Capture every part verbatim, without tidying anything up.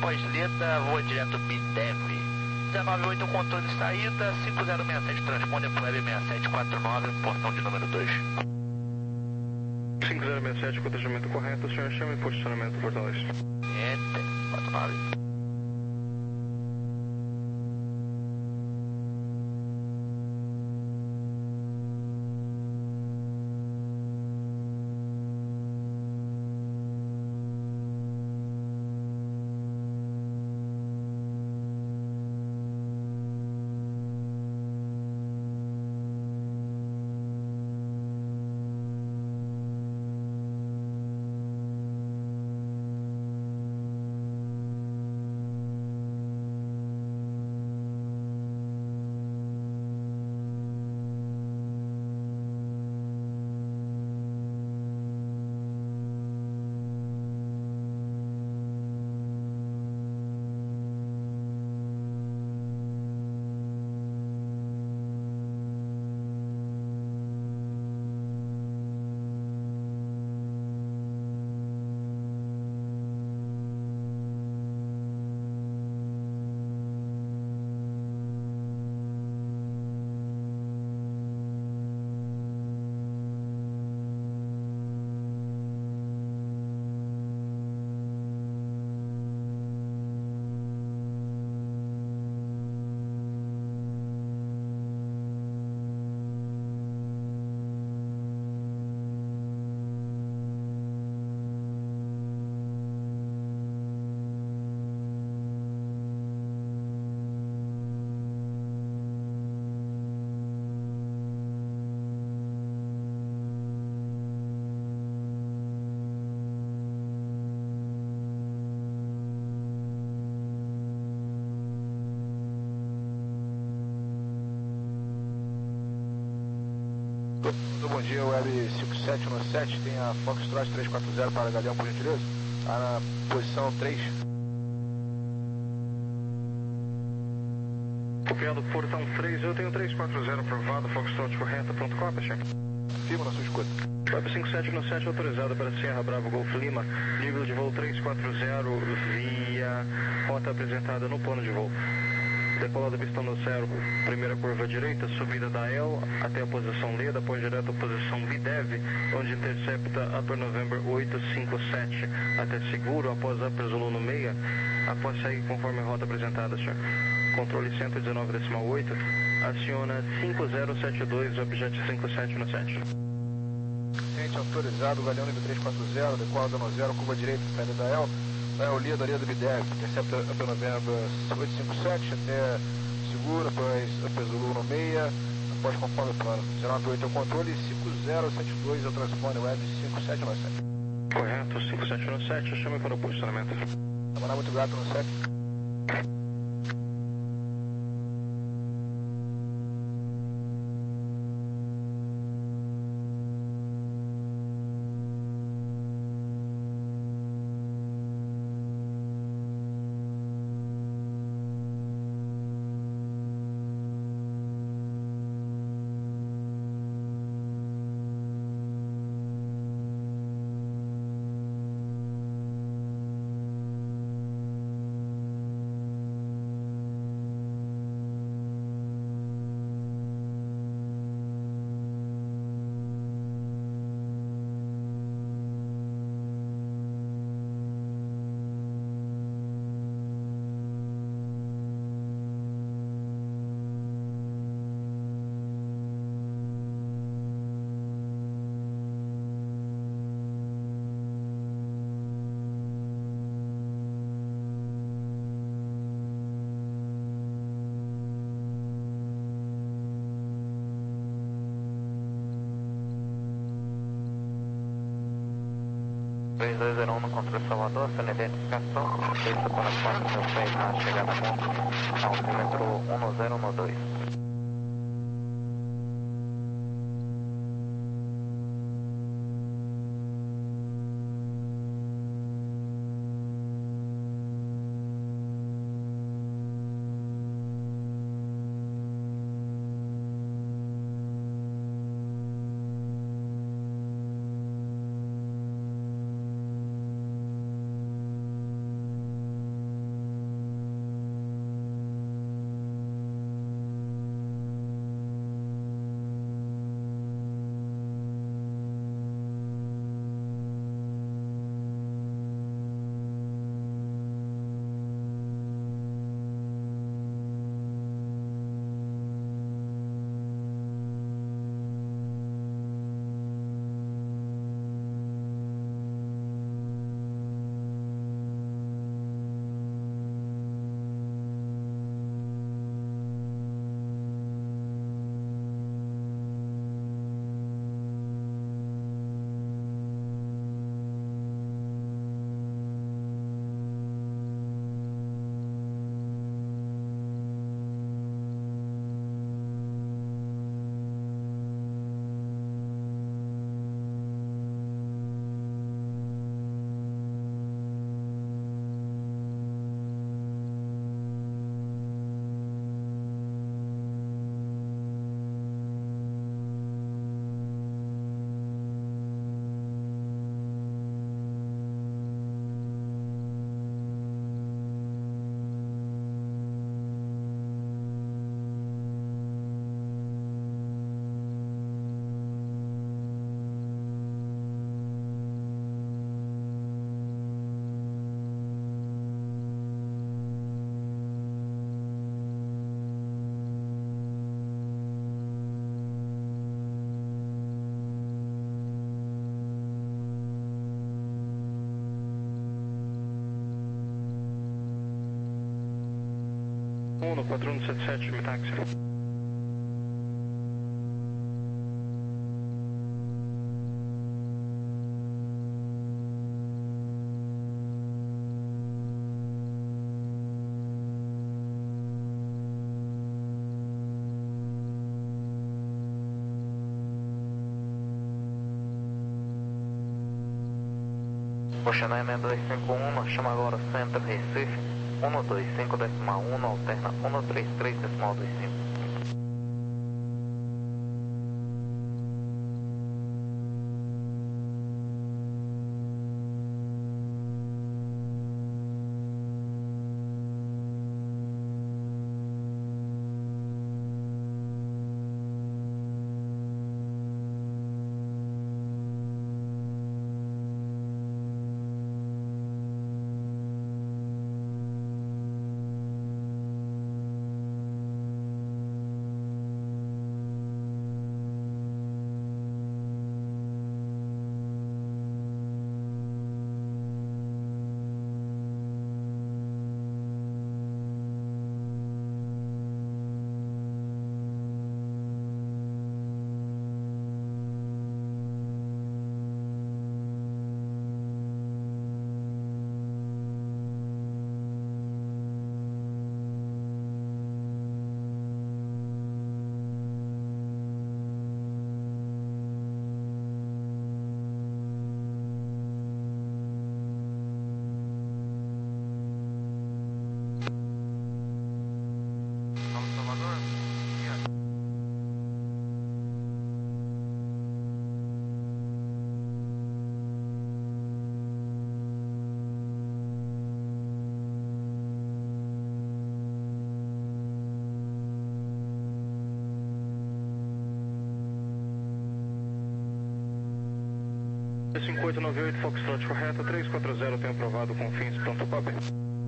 após Leda, voa direto Bidev. dezenove oito, controle de saída, cinco zero seis sete, transponder para o Web seis sete quatro nove, portão de número dois. cinco zero seis sete, cotejamento correto, o senhor chama em posicionamento portão dois. Enter, quatro nove. Bom dia, Web cinco sete um sete, tem a Foxtrot três quatro zero para Galeão, por gentileza? Está na posição três. Copiado portão três, eu tenho três quatro zero aprovado, Foxtrot correta, pronto, copy, chefe. Firma na sua escuta. Web cinco sete um sete autorizado para Sierra Bravo Golf Lima, nível de voo três quatro zero via rota apresentada no plano de voo. Decolada pistão no zero, primeira curva direita, subida da El até a posição Leda, após direto a posição Videv, onde intercepta Upper November oito cinco sete, até seguro, após Upper Zulu no meia, após sair conforme a rota apresentada, senhor. Controle cento e dezenove decimal oito, aciona cinco zero sete dois, objet cinco sete um sete. Cliente autorizado, Galeão nível três quatro zero, decolada no zero, curva direita, saída da El. É o Leda, Leda Bidev, intercepta Upper November oito cinco sete até seguro, após Upper Zulu no meia, após conforme o plano. dezenove oito é o controle, cinco zero sete dois é o transponder Web cinco sete um sete. Correto, cinco sete um sete, chame para o posicionamento. Trabalhar muito grato no sete. três dois zero um no controle Salvador, sendo identificação, deixa para a porta do peito na chegada a ponto, altímetro um zero um dois. um no quatro um sete sete, me táxi. Ocean M dois cinco um, chama agora Centro Recife, um dois cinco decimal um, alterna um três três decimal vinte e cinco. cinco oito nove oito, Foxtrot correta, três quatro zero, tem aprovado com fins pronto P O P.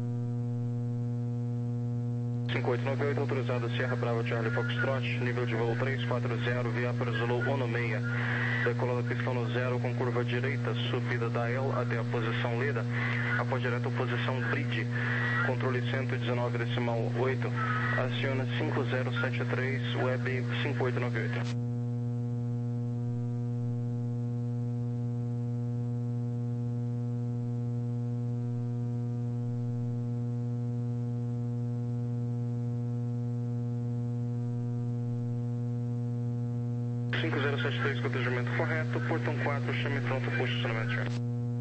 cinco oito nove oito, autorizado Sierra Brava Charlie Foxtrot, nível de voo três quatro zero, via para Zulu um seis, decolada pistão no zero com curva direita, subida da L até a posição lida, após direto posição bridge, controle cento e dezenove decimal oito, aciona cinco zero sete três, web cinco oito nove oito. cinco zero sete três com atendimento correto, portão quatro, chame pronto, posicionamento.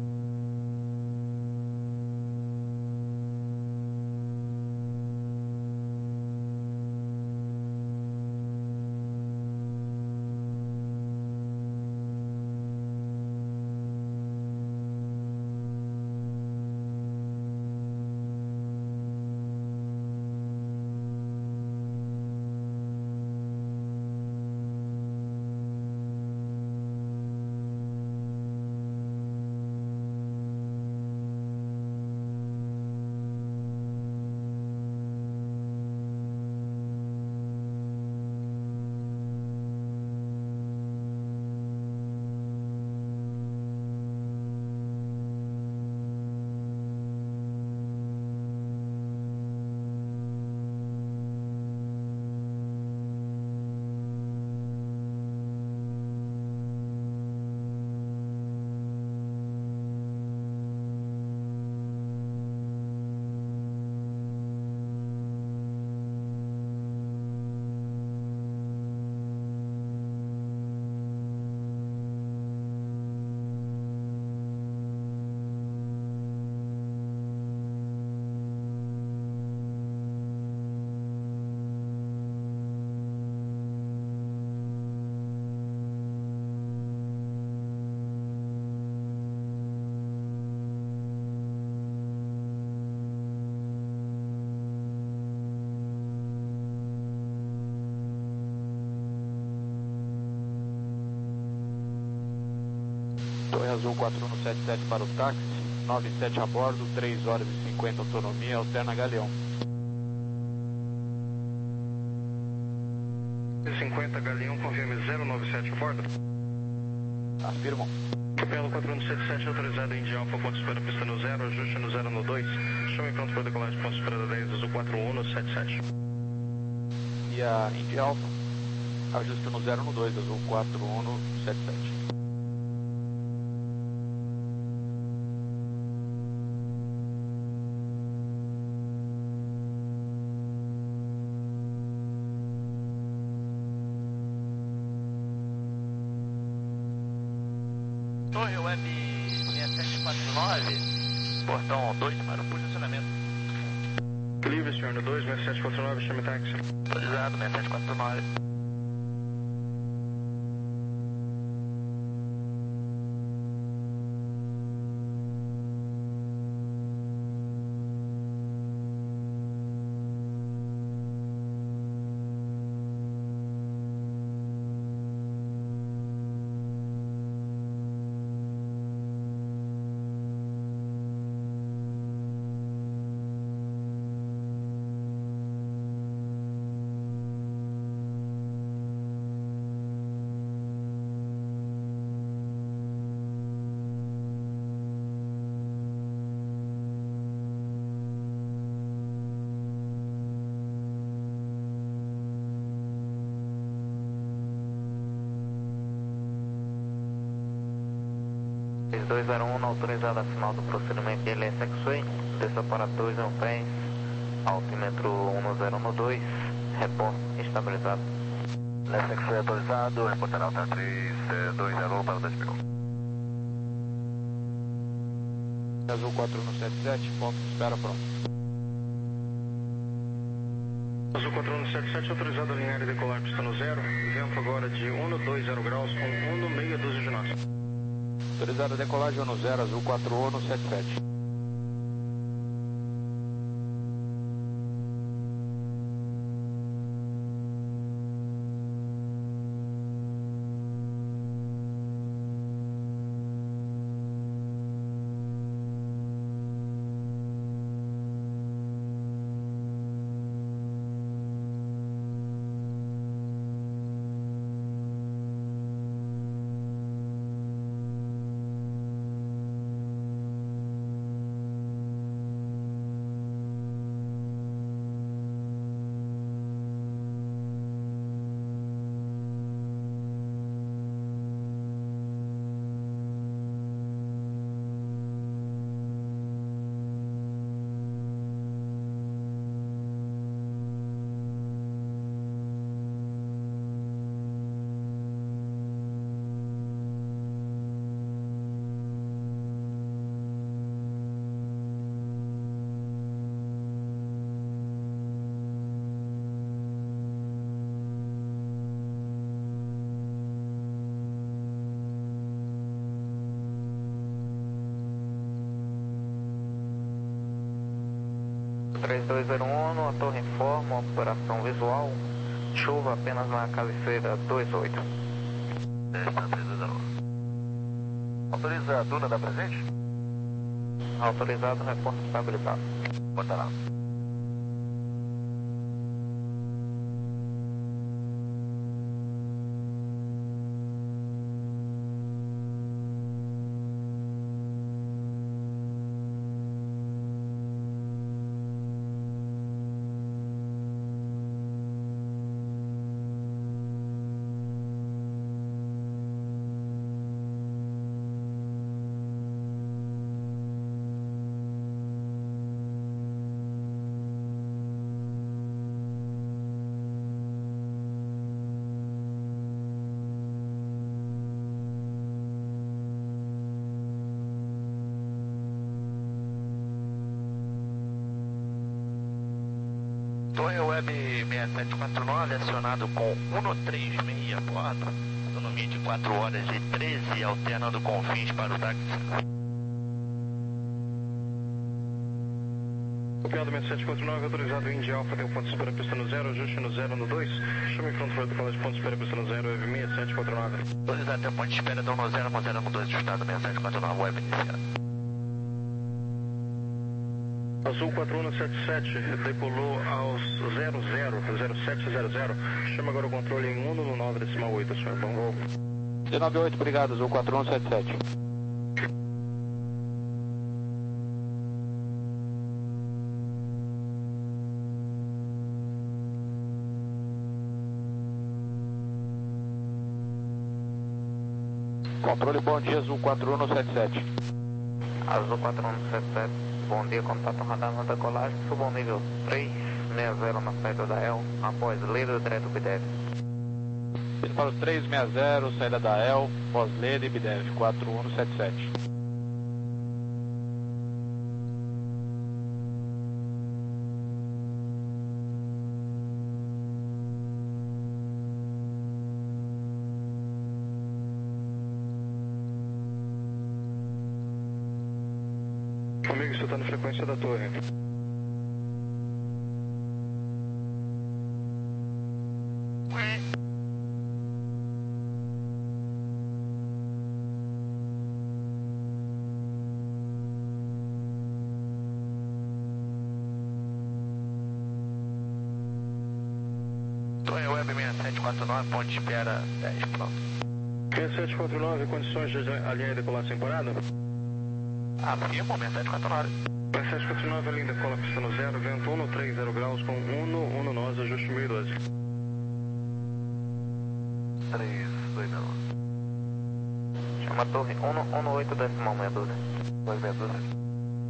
Torre Azul quatro um sete sete para o táxi, nove sete a bordo, três horas e cinquenta autonomia, alterna Galeão. cinquenta Galeão, confirme zero nove sete a bordo. Afirmam. Capelo quatro um sete sete, autorizado em India Alfa, ponto de espera, pista no zero, ajuste no zero no dois, chame pronto para decolagem, ponto de espera dez, azul quatro um sete sete. E a India Alfa, ajuste no zero no dois, azul quatro um sete sete. Torre Web seis sete quatro nove, portão dois para o posicionamento. Livre, senhor, no dois, seis sete quatro nove, chame táxi. Autorizado, seis sete quatro nove. dois zero um, autorizado a final do procedimento de L S X-Way, desça para dois em pés, altímetro um zero um dois, reporte estabilizado. L S X-Way autorizado, reportar alta três dois zero para dois mil. Azul quatro um sete sete, ponto de espera pronto. Azul quatro um sete sete, autorizado a alinhar e decolar, pista no zero, vento agora de um dois zero graus com um meia dúzia de nós. Autorizado a decolagem no zero, azul quatro um sete sete. três dois zero um, a torre informa, operação visual, chuva apenas na cabeceira dois oito. Está três dois zero um. Autoriza a Duna da presente? Autorizado, reporte estabilizado. Portará. Torre Web seis sete quatro nove, acionado com um três seis a bordo, autonomia de quatro horas e treze, alternando com fins para o táxi. Copiado seis sete quatro nove, autorizado em India Alfa, tem um ponto de espera, pista no zero, ajuste no zero no dois, chame pronto para decolar de ponto de espera, pista no zero, Web seis sete quatro nove. Autorizado até o ponto de espera, então no zero, no zero no dois, ajustado seis sete quatro nove, Web iniciado. Azul quatro um sete sete, decolou aos zero zero, zero sete zero zero. Chama agora o controle em um no nove decimal oito, senhor. Bom voo. D nove oito, obrigado, Azul quatro um sete sete. Controle, bom dia, Azul quatro um no sete sete. Azul quatro um no sete sete, bom dia, contato radar na decolagem, suba ao nível três seis zero na saída da E L, após Leda direto B D F. Indo para o três seis zero, saída da E L, pós-Leda e B D F, quatro um no sete sete. Amigo, você está na frequência da torre. Torre Web seis sete quatro nove, ponte de espera dez, pronto. seis sete quatro nove, condições de alinhar e decolar sem parada? Afirmo, seis sete quatro nove. seis sete quatro nove, alinha e decola pistando zero, vento um três zero graus com um um nós, ajuste mil e doze. três dois zero. Chama a torre um um oito decimal meia dúzia. dois meia dúzia.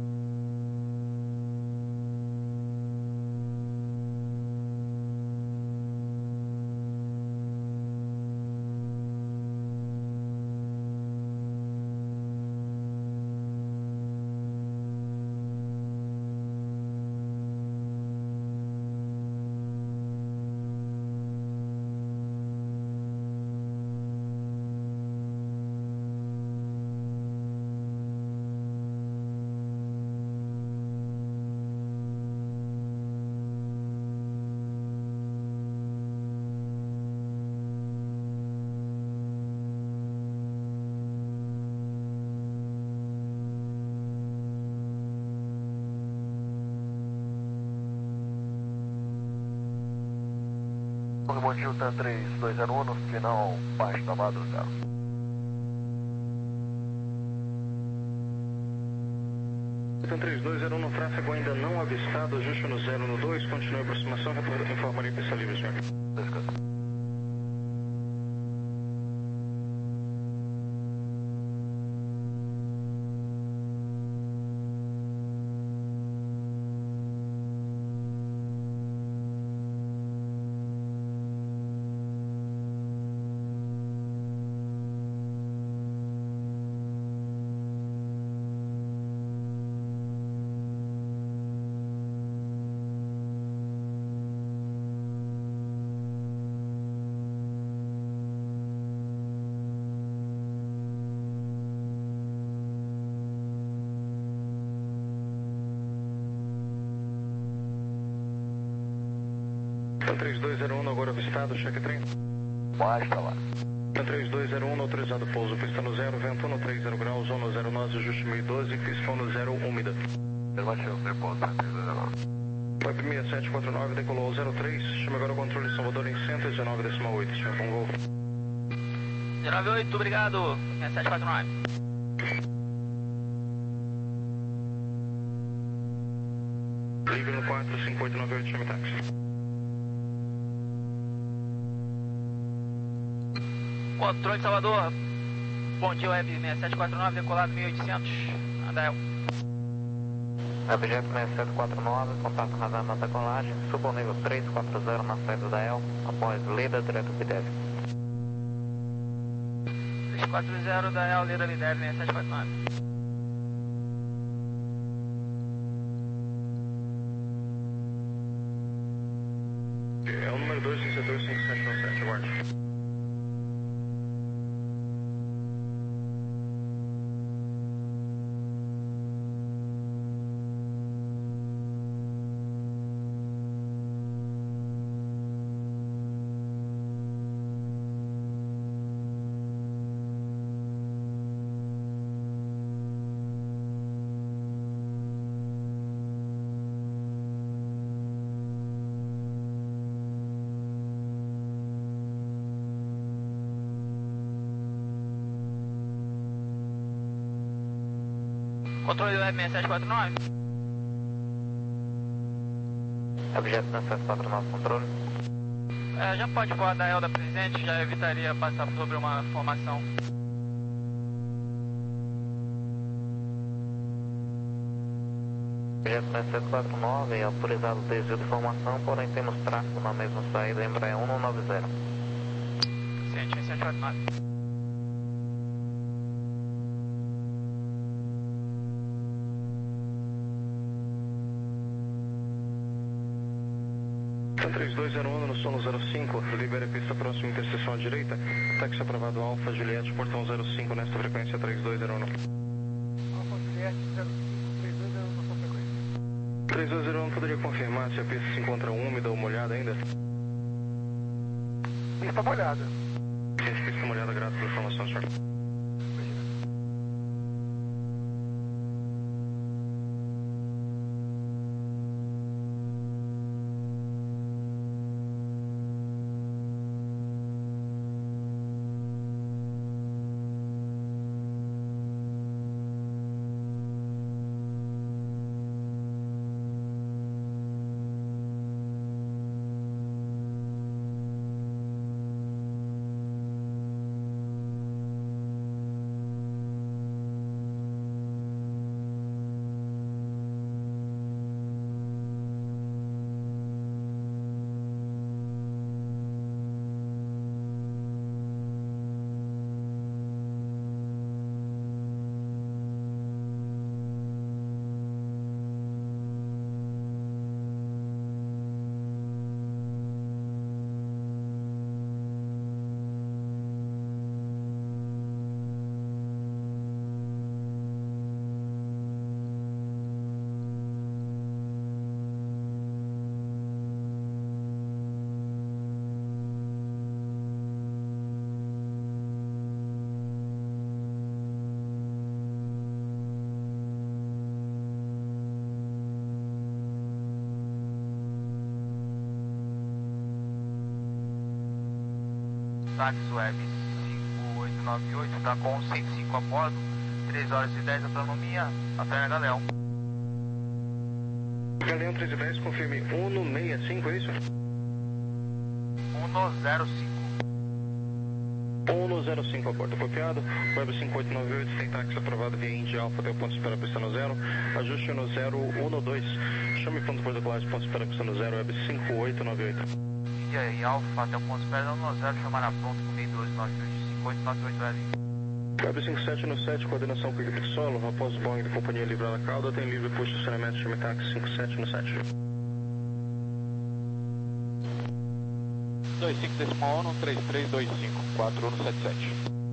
Bom dia, TAM três dois zero um, no final baixo da madrugada. TAM três dois zero um, no tráfego ainda não avistado, ajuste no zero no dois, continue a aproximação, informarei pista livre, senhor. TAM três dois zero um, agora avistado, cheque trem. Baixa lá. TAM três dois zero um, autorizado pouso, pista no zero, vento um três zero graus, um no zero nós, ajuste mil e doze, pista no zero, úmida. Afirmativo, depois TAM três dois zero um. Web seis sete quatro nove, decolou zero três, chama agora o controle Salvador em cento e dezenove decimal oito, senhor, bom voo. dezenove oito, obrigado, seis sete quatro nove. Livre no quatro cinco oito nove oito, chame táxi. Controle Salvador, bom dia, Web seis sete quatro nove, decolado mil e oitocentos, Andael. Objeto seis sete quatro nove, contato radar na decolagem, suba ao nível três quatro zero na saída da E L, após Leda direto B D F. três quatro zero da E L, Leda B D F, seis sete quatro nove. É o número dois, setor cinco sete um sete, aguarde. Controle Web seis sete quatro nove. Objeto seis sete quatro nove, controle. É, já pode voar da Elda presente, já evitaria passar sobre uma formação. Jet sete quatro nove, autorizado desvio de formação, porém temos tráfego na mesma saída, Embraer um nove zero. Ciente, sete quatro nove. três dois zero um no sono zero cinco, libere pista próxima interseção à direita, táxi aprovado Alfa Juliette, portão zero cinco nesta frequência três dois zero um. Alfa Juliette zero cinco, três dois zero um na sua frequência. três dois zero um, poderia confirmar se a pista se encontra úmida ou molhada ainda? Pista molhada. Gente, pista molhada, grato pela informação, senhor. Táxi Web cinco oito nove oito, está com cento e cinco a bordo, três horas e dez autonomia, até Galeão. Galeão três e dez, confirme um no seis cinco, é isso? um no zero cinco. um no zero cinco a bordo, copiado. Web cinco oito nove oito, tem táxi aprovado via Indy Alfa até o ponto de espera pista no zero. Ajuste no zero um no dois. Chame ponto de protocolagem, ponto de espera pista no zero, Web cinco oito nove oito. India e Alfa até o ponto de espera no zero, chamará pronto com meio dois nove oito cinco oito nove oito L. Web cinco sete no sete, coordenação com equipe de solo. Após o Boeing da companhia livrar a cauda, tem livre para o estacionamento, chame táxi cinco sete no sete. dois cinco decimal um, três três dois cinco, quatro um sete sete.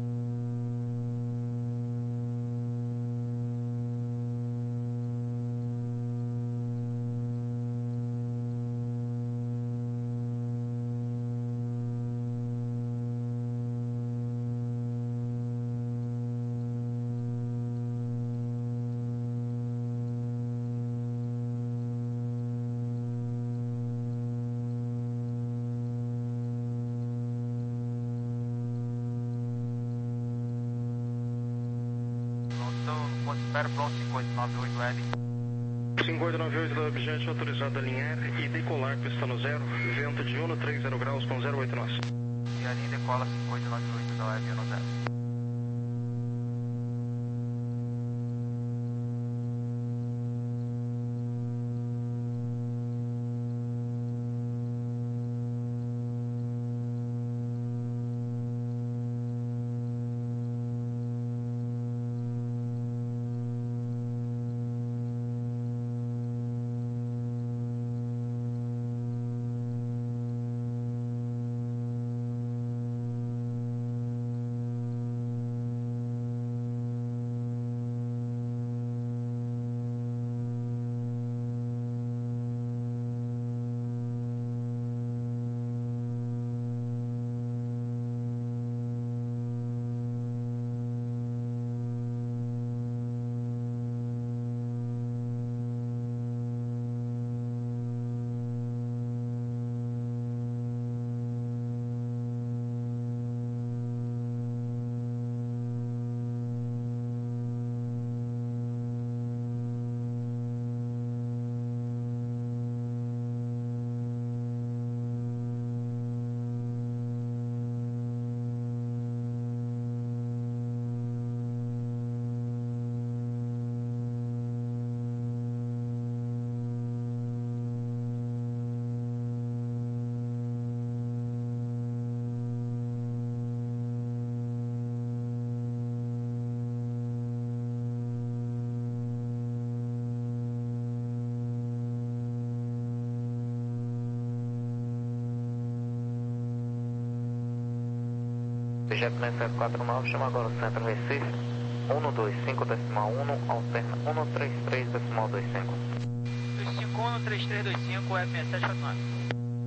Espera pronto, cinco oito nove oito L. cinco oito nove oito da objeto autorizado a alinhar e decolar pista no zero, vento de um no trinta graus com zero oito nós. E a linha decola cinco oito nove oito da Web no zero. Objeto seis sete quatro nove, chama agora o centro Recife. um dois cinco decimal um, alterna um três três decimal vinte e cinco. dois cinco um, três três dois cinco, Web seis sete quatro nove.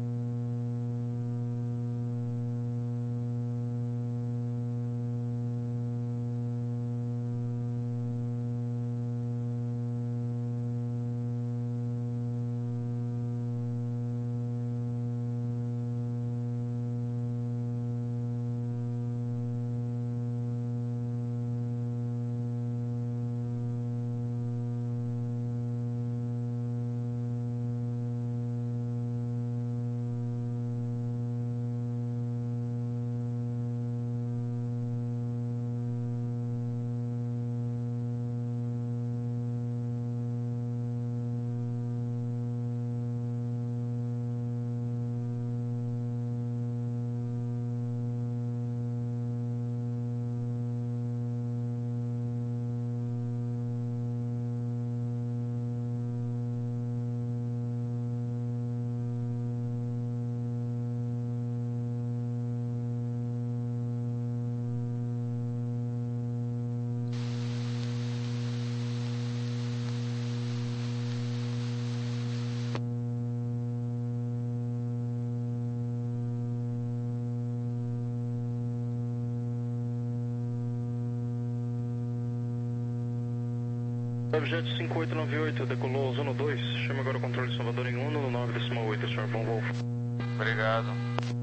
Objeto cinco oito nove oito, decolou zona dois, chama agora o controle de Salvador em um nove decimal oito, senhor, bom voo. Obrigado.